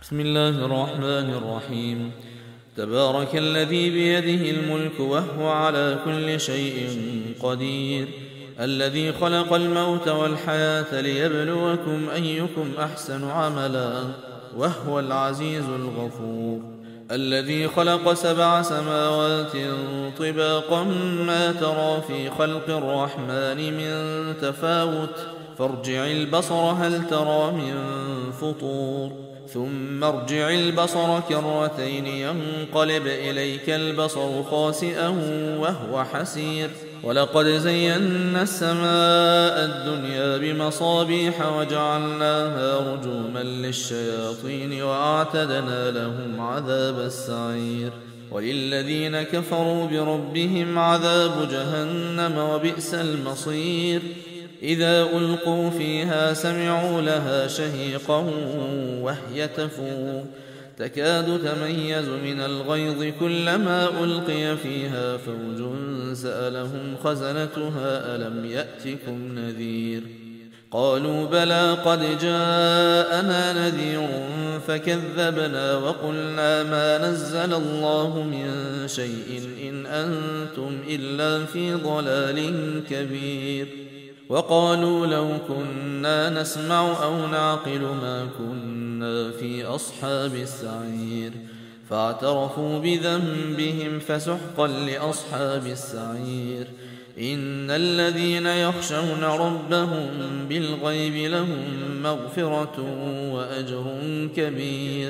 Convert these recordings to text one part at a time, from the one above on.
بسم الله الرحمن الرحيم. تبارك الذي بيده الملك وهو على كل شيء قدير، الذي خلق الموت والحياة ليبلوكم أيكم أحسن عملا وهو العزيز الغفور، الذي خلق 7 سماوات طباقا ما ترى في خلق الرحمن من تفاوت، فارجع البصر هل ترى من فطور، ثم ارجع البصر كرتين ينقلب إليك البصر خاسئا وهو حسير، ولقد زينا السماء الدنيا بمصابيح وجعلناها رجوما للشياطين وأعتدنا لهم عذاب السعير، وللذين كفروا بربهم عذاب جهنم وبئس المصير. إذا ألقوا فيها سمعوا لها شهيقا وهي تفور، تكاد تميز من الغيظ كلما ألقي فيها فوج سألهم خزنتها ألم يأتكم نذير، قالوا بلى قد جاءنا نذير فكذبنا وقلنا ما نزل الله من شيء إن أنتم إلا في ضلال كبير، وقالوا لو كنا نسمع أو نعقل ما كنا في أصحاب السعير، فاعترفوا بذنبهم فسحقا لأصحاب السعير. إن الذين يخشون ربهم بالغيب لهم مغفرة وأجر كبير،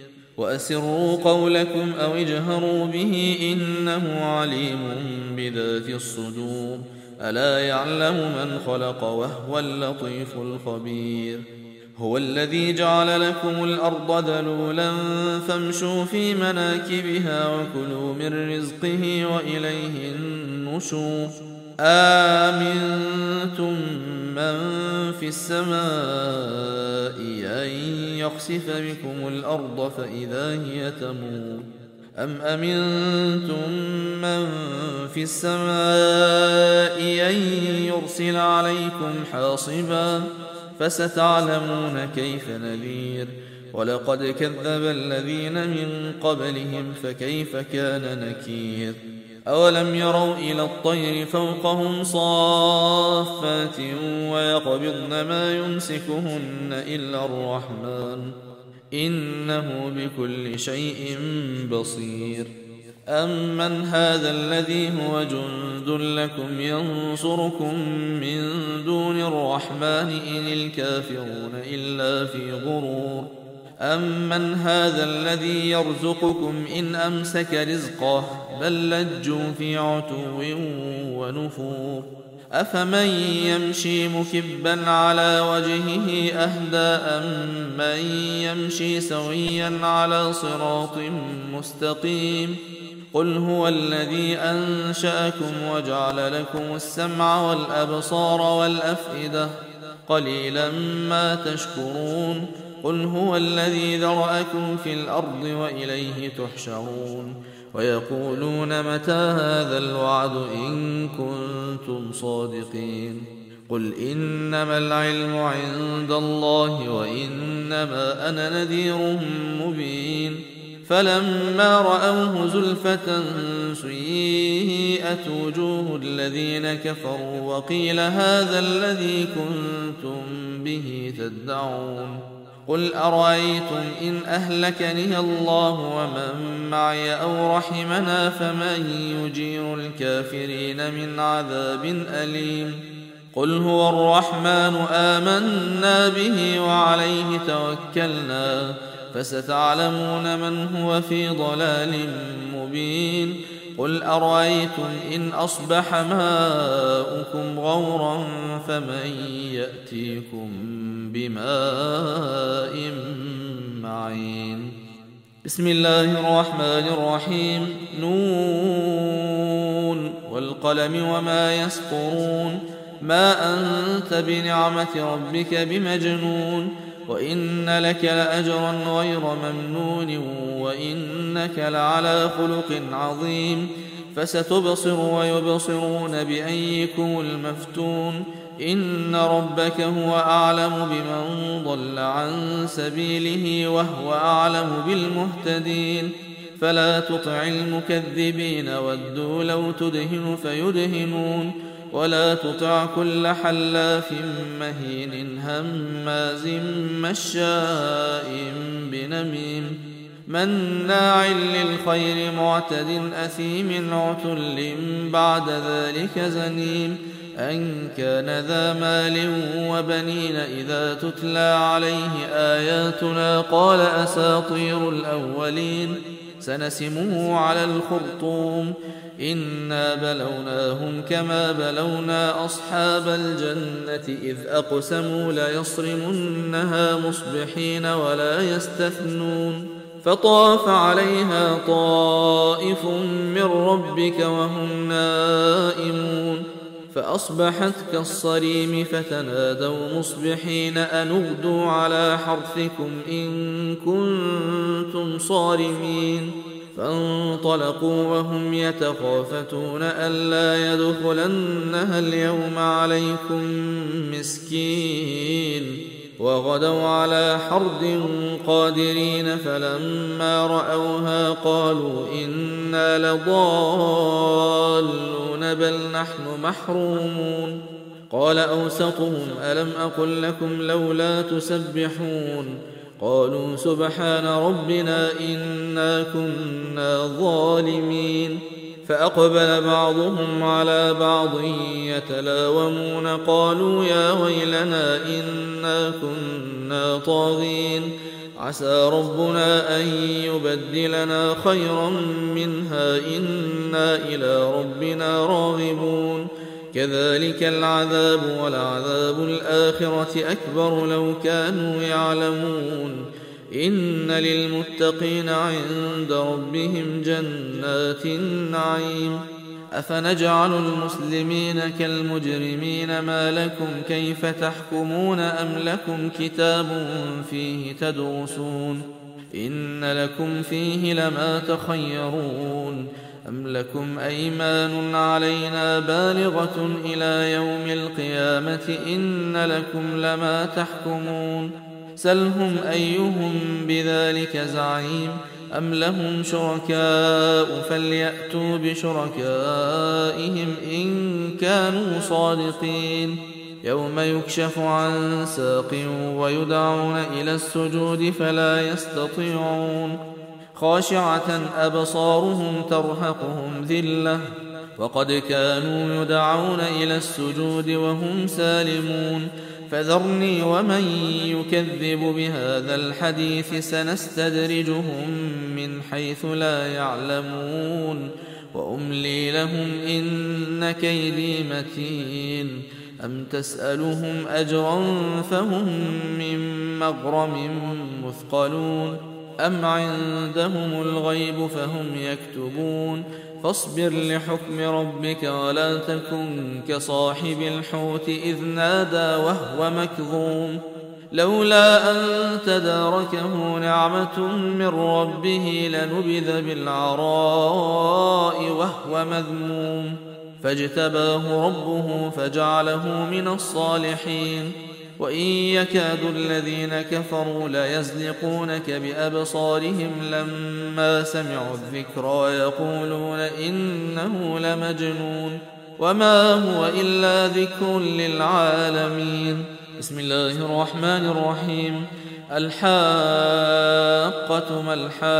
وأسروا قولكم أو اجهروا به إنه عليم بذات الصدور، ألا يعلم من خلق وهو اللطيف الخبير. هو الذي جعل لكم الأرض ذلولا فامشوا في مناكبها وكلوا من رزقه وإليه النشور. آمنتم من في السماء أن يخسف بكم الأرض فإذا هي تمور، أم أمنتم من في السماء أن يرسل عليكم حاصبا فستعلمون كيف نذير. ولقد كذب الذين من قبلهم فكيف كان نكير. أولم يروا إلى الطير فوقهم صافات ويقبضن ما يمسكهن إلا الرحمن إنه بكل شيء بصير. أمن هذا الذي هو جند لكم ينصركم من دون الرحمن إن الكافرون إلا في غرور. أمن هذا الذي يرزقكم إن أمسك رزقه بل لجوا في عتو ونفور. أفمن يمشي مكبا على وجهه أهدى أمن يمشي سويا على صراط مستقيم. قل هو الذي أنشأكم وجعل لكم السمع والأبصار والأفئدة قليلا ما تشكرون. قل هو الذي ذرأكم في الأرض وإليه تحشرون. ويقولون متى هذا الوعد إن كنتم صادقين. قل إنما العلم عند الله وإنما أنا نذير مبين. فلما رأوه زلفة سيئت وجوه الذين كفروا وقيل هذا الذي كنتم به تدعون. قل أرأيتم إن أهلكني الله ومن معي أو رحمنا فمن يجير الكافرين من عذاب أليم. قل هو الرحمن آمنا به وعليه توكلنا فستعلمون من هو في ضلال مبين. قل أرأيتم إن أصبح ماؤكم غورا فمن يأتيكم بماء معين. بسم الله الرحمن الرحيم. نون والقلم وما يسطرون. ما أنت بنعمة ربك بمجنون. وإن لك لأجرا غير ممنون وإنك لعلى خلق عظيم. فستبصر ويبصرون بأيكم المفتون. إن ربك هو أعلم بمن ضل عن سبيله وهو أعلم بالمهتدين فلا تطع المكذبين ودوا لو تدهن فيدهنون ولا تطع كل حلاف مهين هماز مشاء بنميم مناع للخير معتد أثيم عتل بعد ذلك زنيم أن كان ذا مال وبنين إذا تتلى عليه آياتنا قال أساطير الأولين سنسمه على الخرطوم إنا بلوناهم كما بلونا أصحاب الجنة إذ أقسموا ليصرمنها مصبحين ولا يستثنون فطاف عليها طائف من ربك وهم نائمون فأصبحت كالصريم فتنادوا مصبحين أن اغدوا على حرثكم إن كنتم صارمين فانطلقوا وهم يتخافتون ألا يدخلنها اليوم عليكم مسكين وغدوا على حرد قادرين فلما رأوها قالوا إنا لضالون بل نحن محرومون قال أوسطهم ألم أقل لكم لولا تسبحون قالوا سبحان ربنا إنا كنا ظالمين فأقبل بعضهم على بعض يتلاومون قالوا يا ويلنا إنا كنا طاغين عسى ربنا أن يبدلنا خيرا منها إنا إلى ربنا راغبون كذلك العذاب ولعذاب الآخرة أكبر لو كانوا يعلمون إن للمتقين عند ربهم جنات النعيم أفنجعل المسلمين كالمجرمين ما لكم كيف تحكمون أم لكم كتاب فيه تدرسون إن لكم فيه لما تخيرون أم لكم أيمان علينا بالغة إلى يوم القيامة إن لكم لما تحكمون سلهم أيهم بذلك زعيم أم لهم شركاء فليأتوا بشركائهم إن كانوا صادقين يوم يكشف عن ساق ويدعون إلى السجود فلا يستطيعون خاشعة أبصارهم ترهقهم ذلة وقد كانوا يدعون إلى السجود وهم سالمون فذرني ومن يكذب بهذا الحديث سنستدرجهم من حيث لا يعلمون وأملي لهم إن كيدي متين أم تسألهم أجرا فهم من مغرم مثقلون أم عندهم الغيب فهم يكتبون فاصبر لحكم ربك ولا تكن كصاحب الحوت إذ نادى وهو مكظوم لولا أن تداركه نعمة من ربه لنبذ بالعراء وهو مذموم فاجتباه ربه فجعله من الصالحين وإن يكاد الذين كفروا ليزلقونك بأبصارهم لما سمعوا الذكر ويقولون إنه لمجنون وما هو إلا ذكر للعالمين بسم الله الرحمن الرحيم الحاقة ما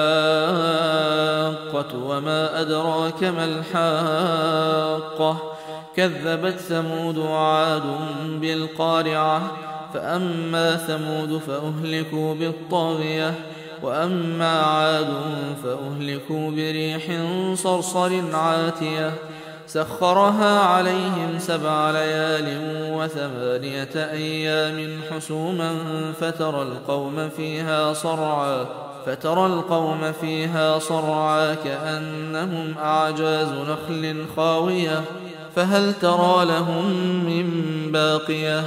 الحاقة وما أدراك ما الحاقة كذبت ثمود وعاد بالقارعة فأما ثمود فأهلكوا بالطاغية وأما عاد فأهلكوا بريح صرصر عاتية سخرها عليهم 7 ليال و8 أيام حسوما فترى القوم فيها صرعا كأنهم أعجاز نخل خاوية فهل ترى لهم من باقية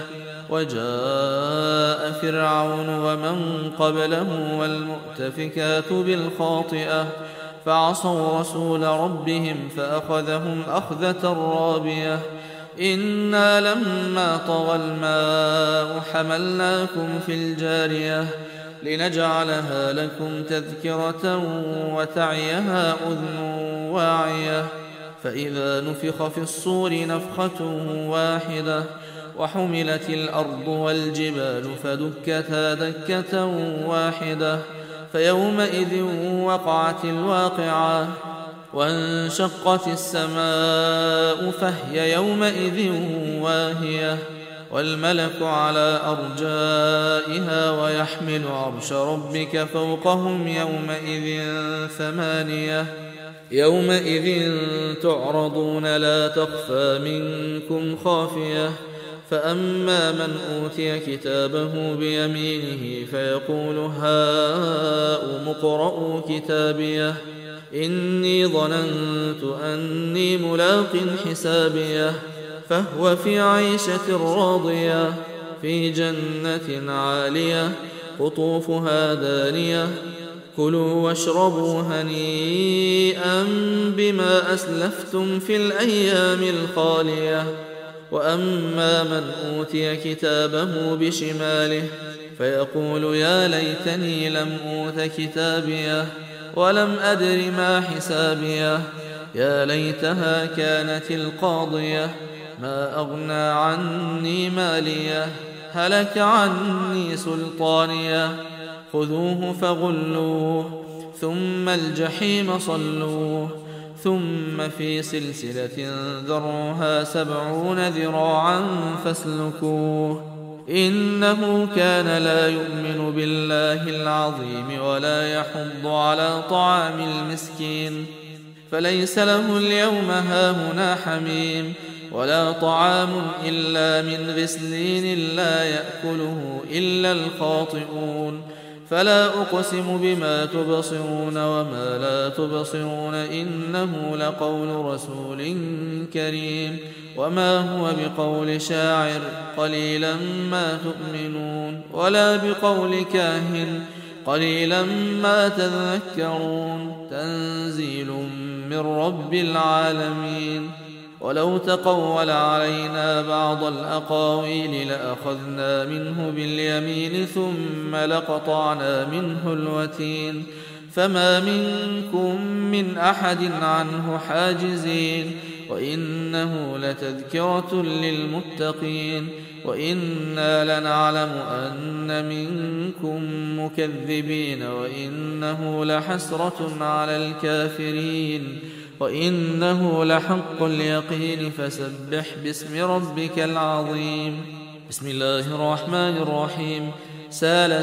وجاء فرعون ومن قبله والمؤتفكات بالخاطئة فعصوا رسول ربهم فأخذهم أخذة رابية إنا لما طغى الماء حملناكم في الجارية لنجعلها لكم تذكرة وتعيها أذن واعية فإذا نفخ في الصور نفخة واحدة وحملت الأرض والجبال فدكتا دكة واحدة فيومئذ وقعت الواقعة وانشقت السماء فهي يومئذ واهية والملك على أرجائها ويحمل عرش ربك فوقهم يومئذ ثمانية يومئذ تعرضون لا تخفى منكم خافية فأما من أوتي كتابه بيمينه فيقول هاؤم اقرءوا كتابيه إني ظننت أني ملاق حسابيه فهو في عيشة راضية في جنة عالية قطوفها دانية كلوا واشربوا هنيئا بما أسلفتم في الأيام الخالية وأما من أوتي كتابه بشماله فيقول يا ليتني لم أوت كتابيه ولم أدر ما حسابيه يا ليتها كانت القاضية ما أغنى عني ماليه هلك عني سلطانيه خذوه فغلوه ثم الجحيم صلوه ثم في سلسلة ذرعها 70 ذراعا فاسلكوه إنه كان لا يؤمن بالله العظيم ولا يحض على طعام المسكين فليس له اليوم هاهنا حميم ولا طعام إلا من غسلين لا يأكله إلا الخاطئون فلا أقسم بما تبصرون وما لا تبصرون إنه لقول رسول كريم وما هو بقول شاعر قليلا ما تؤمنون ولا بقول كاهن قليلا ما تذكرون تنزيل من رب العالمين ولو تقول علينا بعض الأقاويل لأخذنا منه باليمين ثم لقطعنا منه الوتين فما منكم من أحد عنه حاجزين وإنه لتذكرة للمتقين وإنا لنعلم أن منكم مكذبين وإنه لحسرة على الكافرين وإنه لحق اليقين فسبح باسم ربك العظيم بسم الله الرحمن الرحيم سال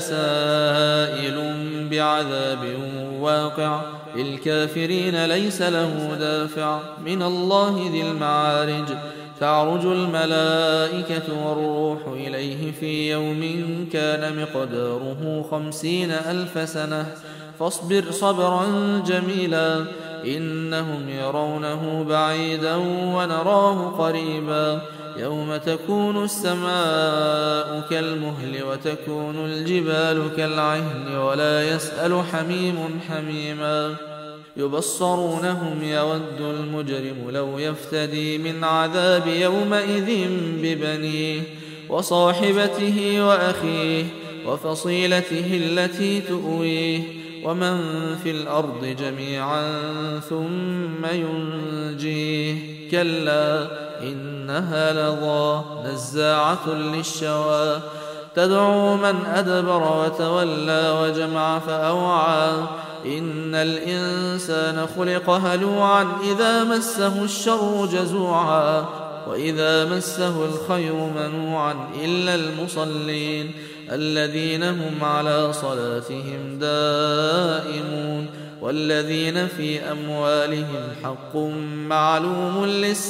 سائل بعذاب واقع للكافرين ليس له دافع من الله ذي المعارج تعرج الملائكة والروح إليه في يوم كان مقداره 50,000 سنة فاصبر صبرا جميلا إنهم يرونه بعيدا ونراه قريبا يوم تكون السماء كالمهل وتكون الجبال كالعهن ولا يسأل حميم حميما يبصرونهم يود المجرم لو يفتدي من عذاب يومئذ ببنيه وصاحبته وأخيه وفصيلته التي تؤويه ومن في الأرض جميعا ثم ينجيه كلا إنها لظى نزاعة للشوى تدعو من أدبر وتولى وجمع فأوعى إن الإنسان خلق هلوعا إذا مسه الشر جزوعا وإذا مسه الخير منوعا إلا المصلين الذين هم على صلاتهم دائمون والذين في أموالهم حق معلوم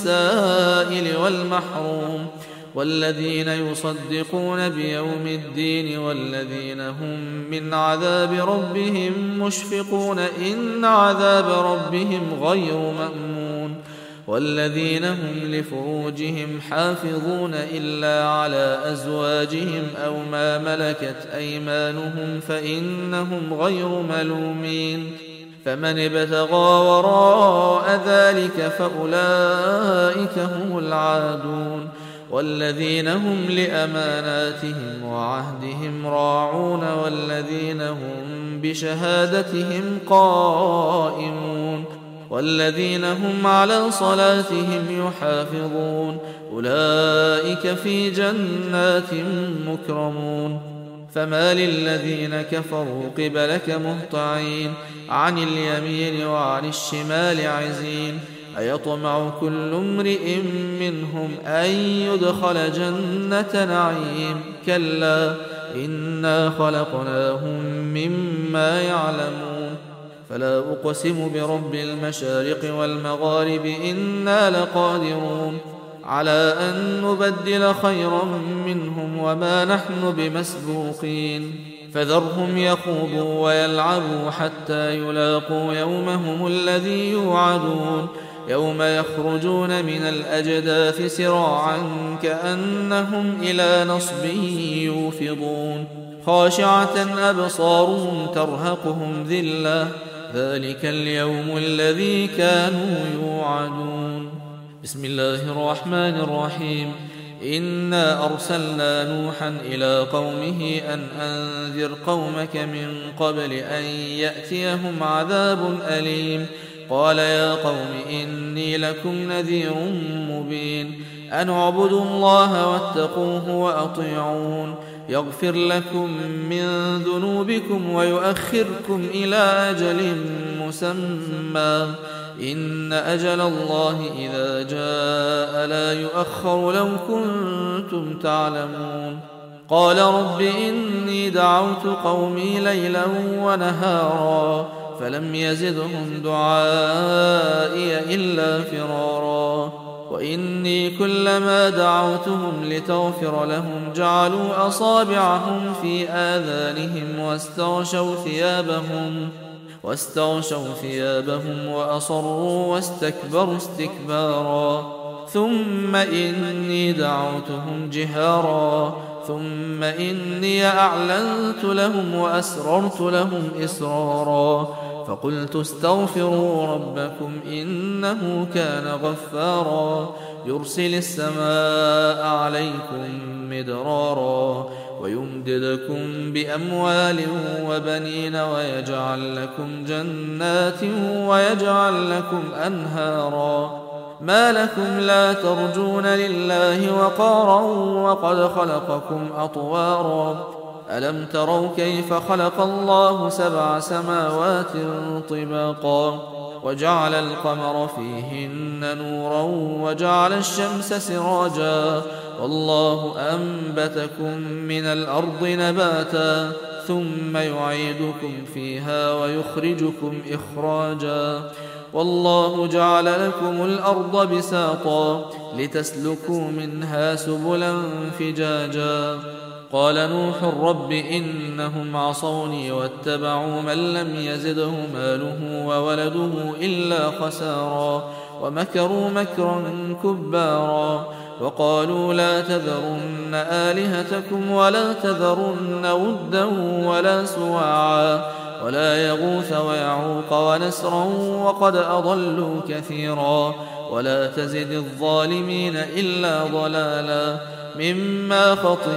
للسائل والمحروم والذين يصدقون بيوم الدين والذين هم من عذاب ربهم مشفقون إن عذاب ربهم غير مأمون والذين هم لفروجهم حافظون إلا على أزواجهم أو ما ملكت أيمانهم فإنهم غير ملومين فمن ابتغى وراء ذلك فأولئك هم العادون والذين هم لأماناتهم وعهدهم راعون والذين هم بشهادتهم قائمون والذين هم على صلاتهم يحافظون أولئك في جنات مكرمون فما للذين كفروا قبلك مهطعين عن اليمين وعن الشمال عزين أيطمع كل امرئ منهم أن يدخل جنة نعيم كلا إنا خلقناهم مما يعلمون فلا أقسم برب المشارق والمغارب إنا لقادرون على أن نبدل خيرا منهم وما نحن بمسبوقين فذرهم يخوضوا ويلعبوا حتى يلاقوا يومهم الذي يوعدون يوم يخرجون من الأجداث سراعا كأنهم إلى نصب يوفضون خاشعة أبصارهم ترهقهم ذلة ذلك اليوم الذي كانوا يوعدون بسم الله الرحمن الرحيم إنا أرسلنا نوحا إلى قومه أن أنذر قومك من قبل أن يأتيهم عذاب أليم قال يا قوم إني لكم نذير مبين أن اعبدوا الله واتقوه وأطيعون يغفر لكم من ذنوبكم ويؤخركم إلى أجل مسمى إن أجل الله إذا جاء لا يؤخر لو كنتم تعلمون قال رب إني دعوت قومي ليلا ونهارا فلم يزدهم دعائي إلا فرارا وإني كلما دعوتهم لتغفر لهم جعلوا أصابعهم في آذانهم واستغشوا ثيابهم وأصروا واستكبروا استكبارا ثم إني دعوتهم جهارا ثم إني أعلنت لهم وأسررت لهم إسرارا فقلت استغفروا ربكم إنه كان غفارا يرسل السماء عليكم مدرارا ويمددكم بأموال وبنين ويجعل لكم جنات ويجعل لكم أنهارا ما لكم لا ترجون لله وقارا وقد خلقكم أطوارا ألم تروا كيف خلق الله 7 سماوات طباقا وجعل القمر فيهن نورا وجعل الشمس سراجا والله أنبتكم من الأرض نباتا ثم يعيدكم فيها ويخرجكم إخراجا والله جعل لكم الأرض بساطا لتسلكوا منها سبلا فجاجا قال نوح رب إنهم عصوني واتبعوا من لم يزده ماله وولده إلا خسارا ومكروا مكرا كبارا وقالوا لا تذرن آلهتكم ولا تذرن ودا ولا سواعا ولا يغوث ويعوق ونسرا وقد أضلوا كثيرا ولا تزد الظالمين إلا ضلالا مما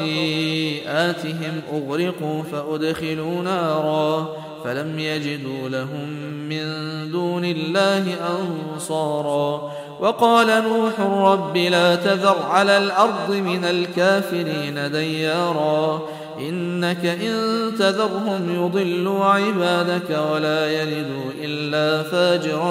خطيئاتهم أغرقوا فأدخلوا نارا فلم يجدوا لهم من دون الله أنصارا وقال نوح رب لا تذر على الأرض من الكافرين ديارا إنك إن تذرهم يضلوا عبادك ولا يلدوا إلا فاجرا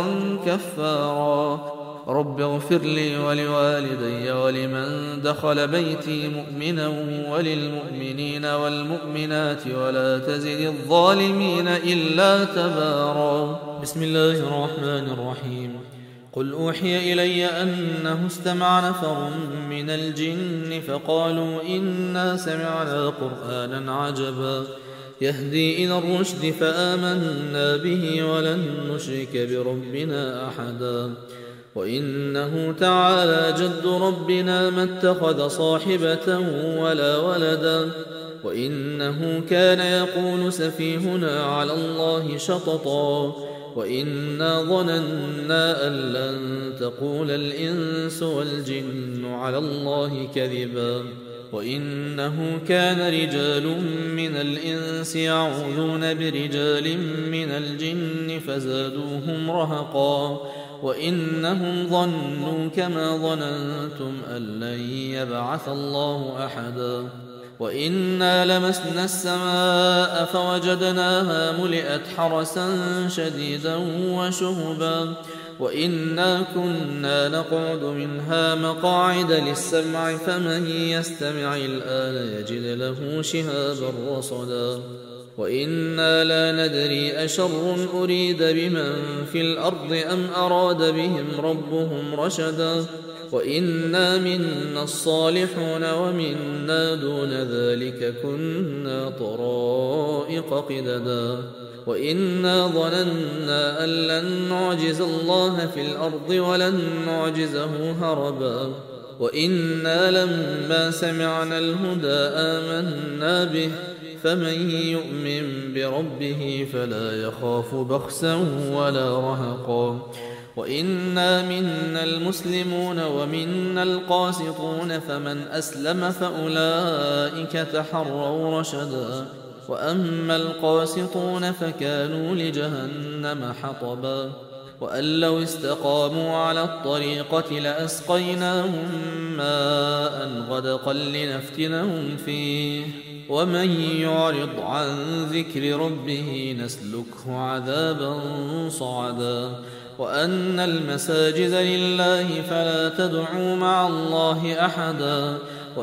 كفارا رب اغفر لي ولوالدي ولمن دخل بيتي مؤمنا وللمؤمنين والمؤمنات ولا تزد الظالمين إلا تبارا بسم الله الرحمن الرحيم قل أوحي إلي أنه استمع نفر من الجن فقالوا إنا سمعنا قرآنا عجبا يهدي إلى الرشد فآمنا به ولن نشرك بربنا أحدا وإنه تعالى جد ربنا ما اتخذ صاحبة ولا ولدا وإنه كان يقول سفيهنا على الله شططا وإنا ظننا أن لن تقول الإنس والجن على الله كذبا وإنه كان رجال من الإنس يعوذون برجال من الجن فزادوهم رهقا وإنهم ظنوا كما ظننتم أن لن يبعث الله أحدا وإنا لمسنا السماء فوجدناها ملئت حرسا شديدا وشهبا وإنا كنا نقعد منها مقاعد للسمع فمن يستمع الآن يجد له شهابا رصدا وإنا لا ندري أشر أريد بمن في الأرض أم أراد بهم ربهم رشدا وإنا منا الصالحون ومنا دون ذلك كنا طرائق قددا وإنا ظننا أن لن نعجز الله في الأرض ولن نعجزه هربا وإنا لما سمعنا الهدى آمنا به فمن يؤمن بربه فلا يخاف بخسا ولا رهقا وإنا منا المسلمون ومنا القاسطون فمن أسلم فأولئك تحروا رشدا وأما القاسطون فكانوا لجهنم حطبا وأن لو استقاموا على الطريقة لأسقيناهم ماء غدقا لنفتنهم فيه ومن يعرض عن ذكر ربه نسلكه عذابا صعدا وأن المساجد لله فلا تدعوا مع الله أحدا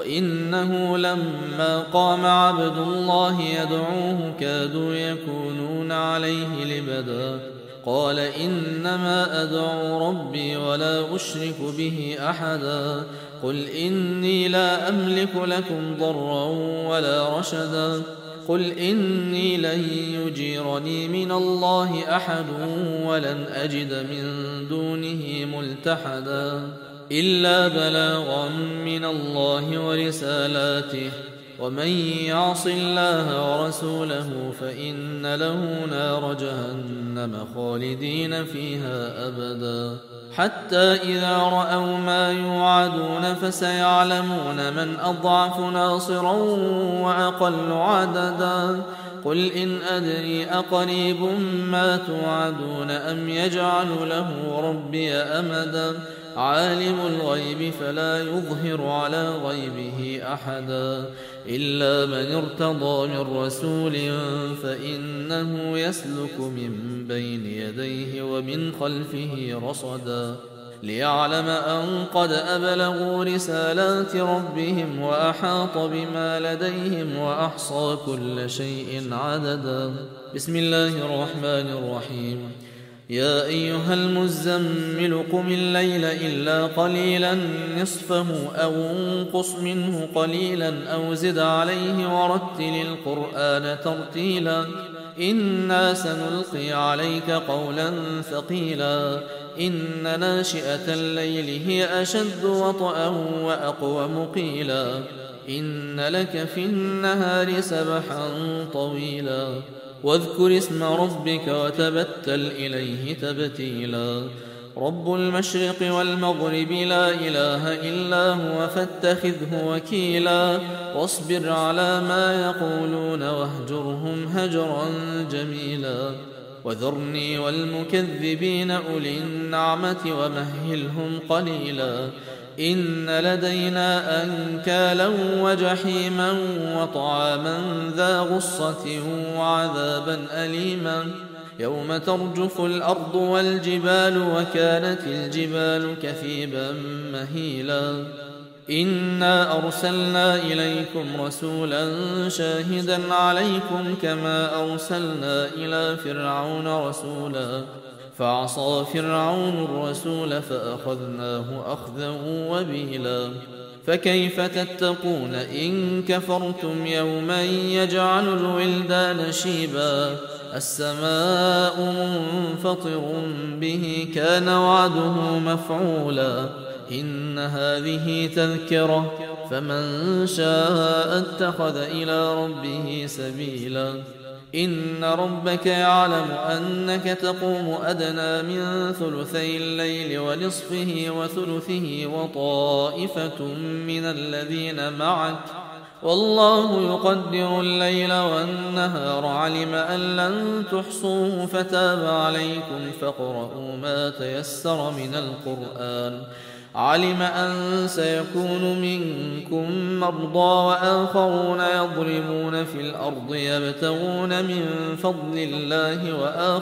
وإنه لما قام عبد الله يدعوه كادوا يكونون عليه لبدا قال إنما أدعو ربي ولا أشرك به أحدا قل إني لا أملك لكم ضرا ولا رشدا قل إني لن يجيرني من الله أحد ولن أجد من دونه ملتحدا إلا بلاغا من الله ورسالاته ومن يعص الله ورسوله فإن له نار جهنم خالدين فيها أبدا حتى إذا رأوا ما يوعدون فسيعلمون من أضعف ناصرا وأقل عددا قل إن أدري أقريب ما توعدون أم يجعل له ربي أمدا عالم الغيب فلا يظهر على غيبه أحدا إلا من ارتضى من رسول فإنه يسلك من بين يديه ومن خلفه رصدا ليعلم أن قد أبلغوا رسالات ربهم وأحاط بما لديهم وأحصى كل شيء عددا بسم الله الرحمن الرحيم يا أيها المزمل قم الليل إلا قليلا نصفه أو انقص منه قليلا أو زد عليه ورتل القرآن ترتيلا إنا سنلقي عليك قولا ثقيلا إن ناشئة الليل هي أشد وطئا وأقوم قيلا إن لك في النهار سبحا طويلا واذكر اسم ربك وتبتل إليه تبتيلا رب المشرق والمغرب لا إله إلا هو فاتخذه وكيلا واصبر على ما يقولون واهجرهم هجرا جميلا وذرني والمكذبين أولي النعمة ومهلهم قليلا إن لدينا أنكالا وجحيما وطعاما ذا غصة وعذابا أليما يوم ترجف الأرض والجبال وكانت الجبال كثيبا مهيلا إنا أرسلنا إليكم رسولا شاهدا عليكم كما أرسلنا إلى فرعون رسولا فعصى فرعون الرسول فأخذناه أخذا وبيلا فكيف تتقون إن كفرتم يوما يجعل الولدان شيبا السماء منفطر به كان وعده مفعولا إن هذه تذكرة فمن شاء اتخذ إلى ربه سبيلا إن ربك يعلم أنك تقوم أدنى من ثلثي الليل ونصفه وثلثه وطائفة من الذين معك والله يقدر الليل والنهار علم أن لن تحصوه فتاب عليكم فاقرؤوا ما تيسر من القرآن علم أن سيكون منكم مرضى وآخرون يضربون في الأرض يبتغون من فضل الله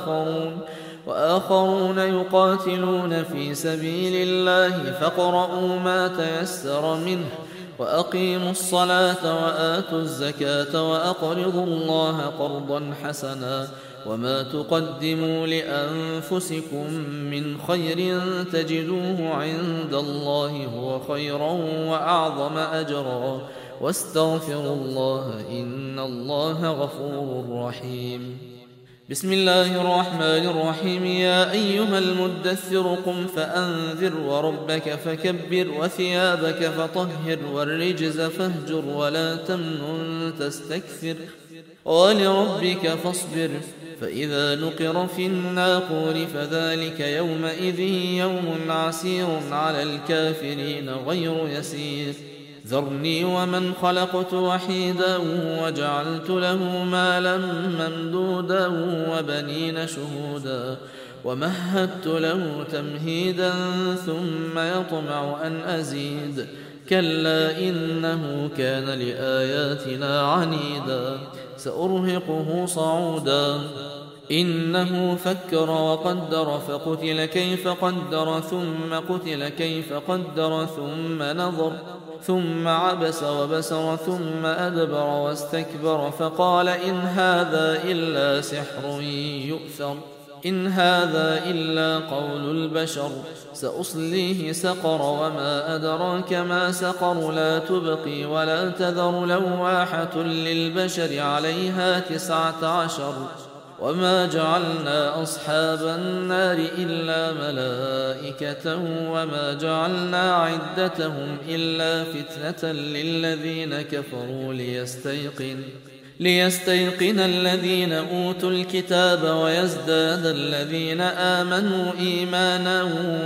وآخرون يقاتلون في سبيل الله فاقرؤوا ما تيسر منه وأقيموا الصلاة وآتوا الزكاة وأقرضوا الله قرضا حسنا وما تقدموا لأنفسكم من خير تجدوه عند الله هو خيرا وأعظم أجرا واستغفروا الله إن الله غفور رحيم بسم الله الرحمن الرحيم يا أيها المدثر قم فأنذر وربك فكبر وثيابك فطهر والرجز فاهجر ولا تمنن تستكثر ولربك فاصبر فإذا نقر في الناقور فذلك يومئذ يوم عسير على الكافرين غير يسير ذرني ومن خلقت وحيدا وجعلت له مالا ممدودا وبنين شهودا ومهدت له تمهيدا ثم يطمع أن أزيد كلا إنه كان لآياتنا عنيدا سأرهقه صعودا إنه فكر وقدر فقتل كيف قدر ثم قتل كيف قدر ثم نظر ثم عبس وبسر ثم أدبر واستكبر فقال إن هذا إلا سحر يؤثر إن هذا إلا قول البشر سأصليه سقر وما أدراك ما سقر لا تبقي ولا تذر لواحة للبشر عليها 19 وما جعلنا أصحاب النار إلا ملائكة وما جعلنا عدتهم إلا فتنة للذين كفروا ليستيقن الذين أوتوا الكتاب ويزداد الذين آمنوا إيمانا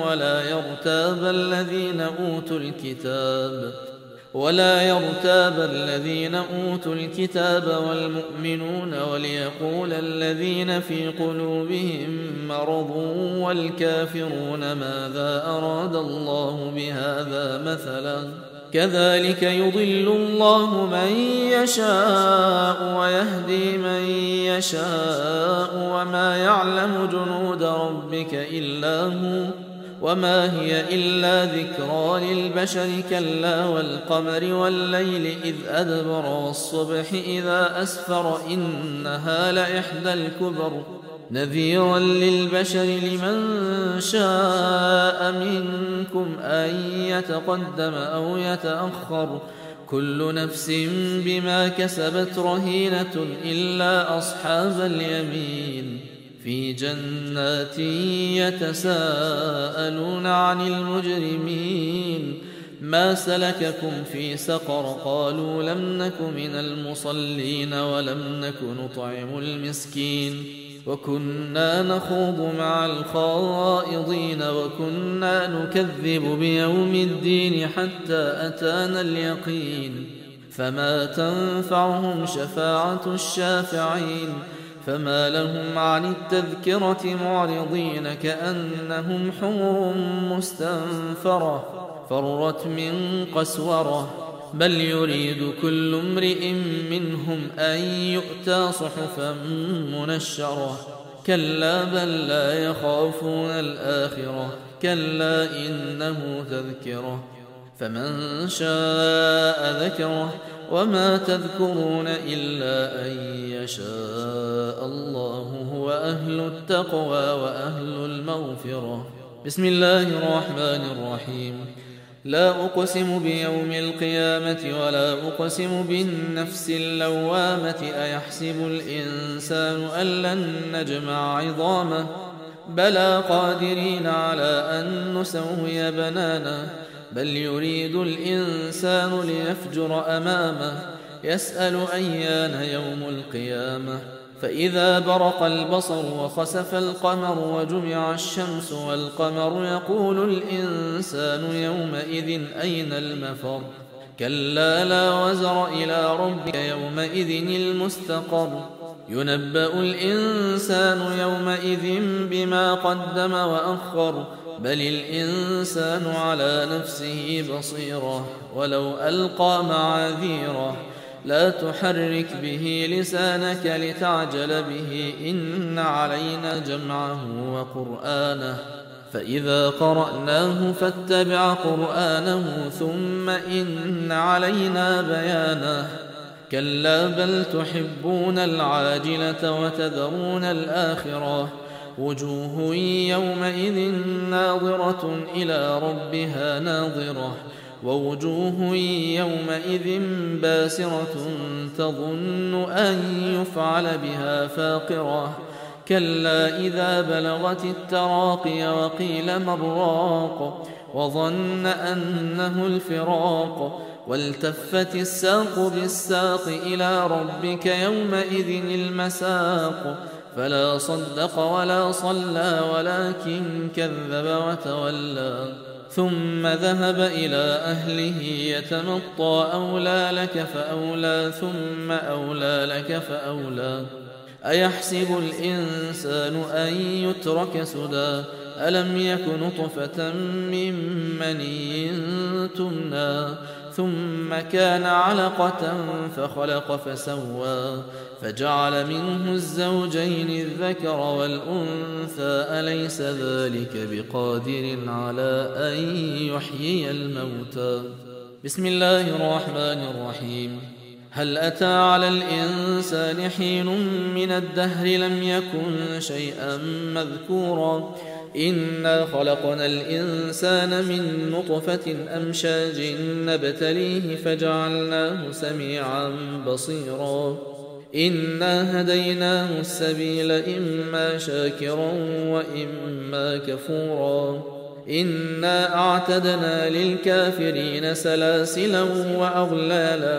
ولا يرتاب الذين أوتوا الكتاب والمؤمنون وليقول الذين في قلوبهم مرض والكافرون ماذا أراد الله بهذا مثلا كذلك يضل الله من يشاء ويهدي من يشاء وما يعلم جنود ربك إلا هو وما هي إلا ذكرى للبشر كلا والقمر والليل إذ أدبر والصبح إذا أسفر إنها لإحدى الكبر نذيرا للبشر لمن شاء منكم أن يتقدم أو يتأخر كل نفس بما كسبت رهينة إلا أصحاب اليمين في جنات يتساءلون عن المجرمين ما سلككم في سقر قالوا لم نك من المصلين ولم نك نطعم المسكين وكنا نخوض مع الخائضين وكنا نكذب بيوم الدين حتى أتانا اليقين فما تنفعهم شفاعة الشافعين فما لهم عن التذكرة معرضين كأنهم حمر مستنفرة فرت من قسورة بل يريد كل امرئ منهم أن يؤتى صحفا منشرة كلا بل لا يخافون الآخرة كلا إنه تذكرة فمن شاء ذكره وما تذكرون إلا أن يشاء الله هو أهل التقوى وأهل المغفرة بسم الله الرحمن الرحيم لا أقسم بيوم القيامة ولا أقسم بالنفس اللوامة أيحسب الإنسان أن لن نجمع عظامه بلى قادرين على أن نسوي بنانه بل يريد الإنسان ليفجر أمامه يسأل أيان يوم القيامة فإذا برق البصر وخسف القمر وجمع الشمس والقمر يقول الإنسان يومئذ أين المفر كلا لا وزر إلى ربك يومئذ المستقر ينبأ الإنسان يومئذ بما قدم وأخر بل الإنسان على نفسه بصيرة ولو ألقى معاذيره لا تحرك به لسانك لتعجل به إن علينا جمعه وقرآنه فإذا قرأناه فاتبع قرآنه ثم إن علينا بيانه كلا بل تحبون العاجلة وتذرون الآخرة وجوه يومئذ ناظرة إلى ربها ناظرة ووجوه يومئذ باسرة تظن أن يفعل بها فاقرة كلا إذا بلغت التراقي وقيل مراق وظن أنه الفراق والتفت الساق بالساق إلى ربك يومئذ المساق فلا صدق ولا صلى ولكن كذب وتولى ثم ذهب إلى أهله يتمطى أولى لك فأولى ثم أولى لك فأولى أيحسب الإنسان أن يترك سدى ألم يك نطفة من مني تمنى ثم كان علقة فخلق فسوى فجعل منه الزوجين الذكر والأنثى أليس ذلك بقادر على أن يحيي الموتى بسم الله الرحمن الرحيم هل أتى على الإنسان حين من الدهر لم يكن شيئا مذكورا إنا خلقنا الإنسان من نطفة أمشاج نبتليه فجعلناه سميعا بصيرا إنا هديناه السبيل إما شاكرا وإما كفورا إنا أعتدنا للكافرين سلاسلا وأغلالا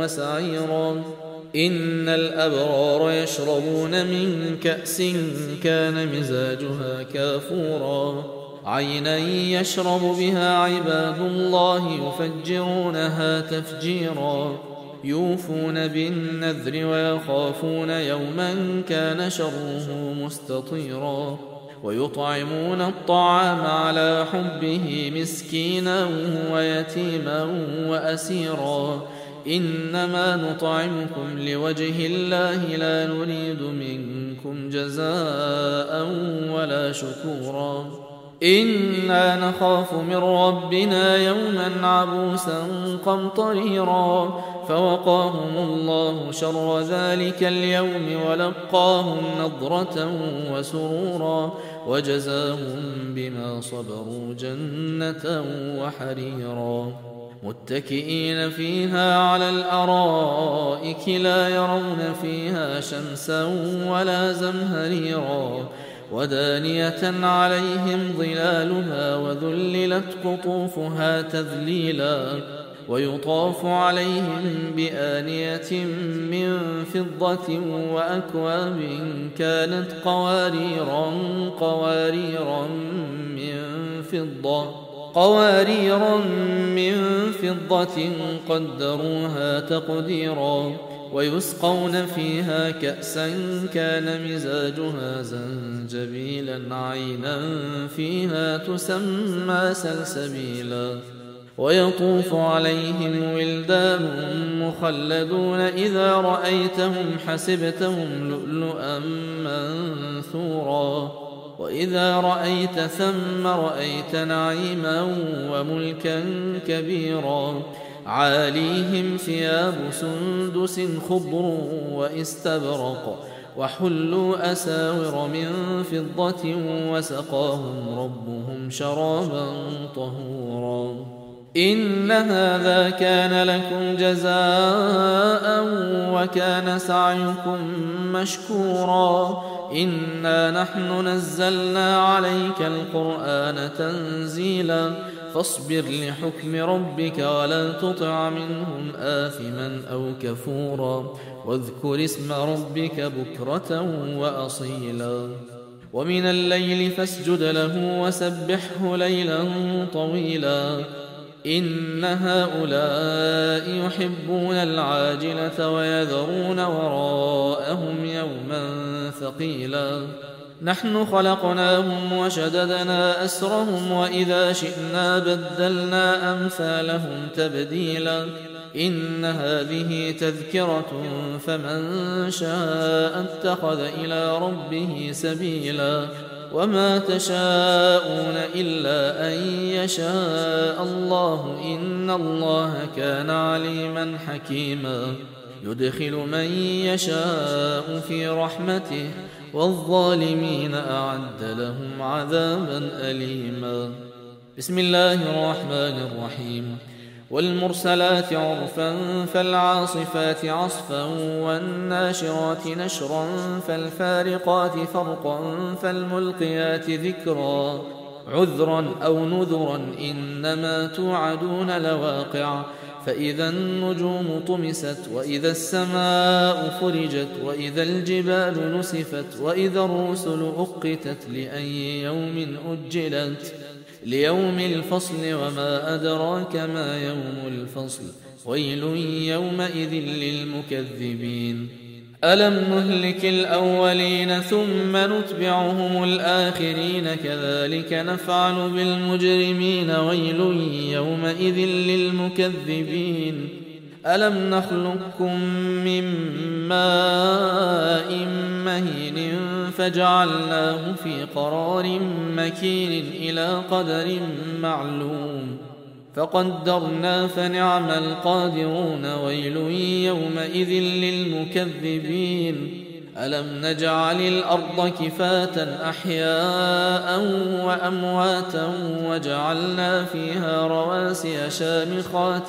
وسعيرا إن الأبرار يشربون من كأس كان مزاجها كافورا عينا يشرب بها عباد الله يفجرونها تفجيرا يوفون بالنذر ويخافون يوما كان شره مستطيرا ويطعمون الطعام على حبه مسكينا ويتيما وأسيرا إنما نطعمكم لوجه الله لا نريد منكم جزاء ولا شكورا إنا نخاف من ربنا يوما عبوسا قمطريرا فوقاهم الله شر ذلك اليوم ولقاهم نضرة وسرورا وجزاهم بما صبروا جنة وحريرا متكئين فيها على الأرائك لا يرون فيها شمسا ولا زمهريرا ودانية عليهم ظلالها وذللت قطوفها تذليلا ويطاف عليهم بآنية من فضة وأكواب كانت قواريرا من فضة قدروها تقديرا ويسقون فيها كأسا كان مزاجها زنجبيلا عينا فيها تسمى سلسبيلا ويطوف عليهم ولدان مخلدون إذا رأيتهم حسبتهم لؤلؤا منثورا وإذا رأيت ثم رأيت نعيما وملكا كبيرا عاليهم ثياب سندس خضر واستبرق وحلوا أساور من فضة وسقاهم ربهم شرابا طهورا إن هذا كان لكم جزاء وكان سعيكم مشكورا إنا نحن نزلنا عليك القرآن تنزيلا فاصبر لحكم ربك ولا تطع منهم آثما أو كفورا واذكر اسم ربك بكرة وأصيلا ومن الليل فاسجد له وسبحه ليلا طويلا إن هؤلاء يحبون العاجلة ويذرون وراءهم يوما ثقيلا نحن خلقناهم وشددنا أسرهم وإذا شئنا بدلنا أمثالهم تبديلا إن هذه تذكرة فمن شاء اتخذ إلى ربه سبيلا وما تشاءون إلا أن يشاء الله إن الله كان عليما حكيما يدخل من يشاء في رحمته والظالمين أعد لهم عذابا أليما بسم الله الرحمن الرحيم والمرسلات عرفا فالعاصفات عصفا والناشرات نشرا فالفارقات فرقا فالملقيات ذكرا عذرا أو نذرا إنما توعدون لواقع فإذا النجوم طمست وإذا السماء فرجت وإذا الجبال نسفت وإذا الرسل أقتت لأي يوم أجلت ليوم الفصل وما أدراك ما يوم الفصل ويل يومئذ للمكذبين ألم نهلك الأولين ثم نتبعهم الآخرين كذلك نفعل بالمجرمين ويل يومئذ للمكذبين ألم نخلقكم من ماء مهين فجعلناه في قرار مكين إلى قدر معلوم فقدرنا فنعم القادرون ويل يومئذ للمكذبين ألم نجعل الأرض كفاة أحياء وأمواتا وجعلنا فيها رواسي شامخات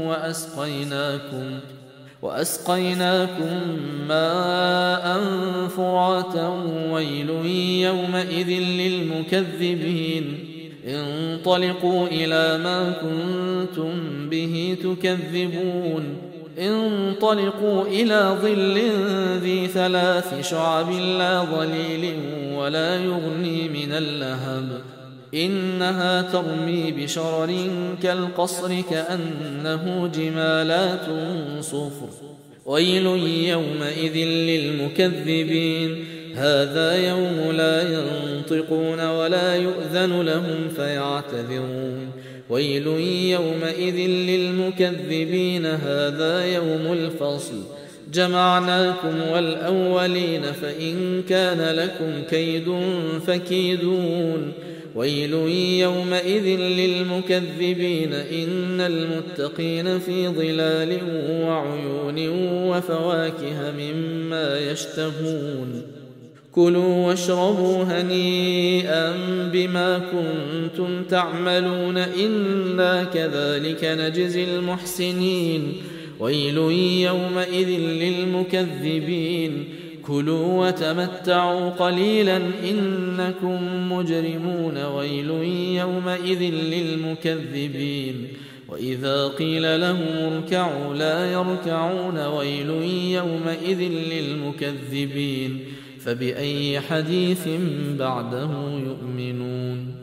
وأسقيناكم ماء فراتا ويل يومئذ للمكذبين انطلقوا إلى ما كنتم به تكذبون انطلقوا إلى ظل ذي 3 شعب لا ظليل ولا يغني من اللهب إنها ترمي بشرر كالقصر كأنه جمالات صفر ويل يومئذ للمكذبين هذا يوم لا ينطقون ولا يؤذن لهم فيعتذرون ويل يومئذ للمكذبين هذا يوم الفصل جمعناكم والأولين فإن كان لكم كيد فكيدون ويل يومئذ للمكذبين إن المتقين في ظلال وعيون وفواكه مما يشتهون كلوا واشربوا هنيئا بما كنتم تعملون إنا كذلك نجزي المحسنين ويل يومئذ للمكذبين كلوا وتمتعوا قليلا إنكم مجرمون ويل يومئذ للمكذبين وإذا قيل لهم اركعوا لا يركعون ويل يومئذ للمكذبين فبأي حديث بعده يؤمنون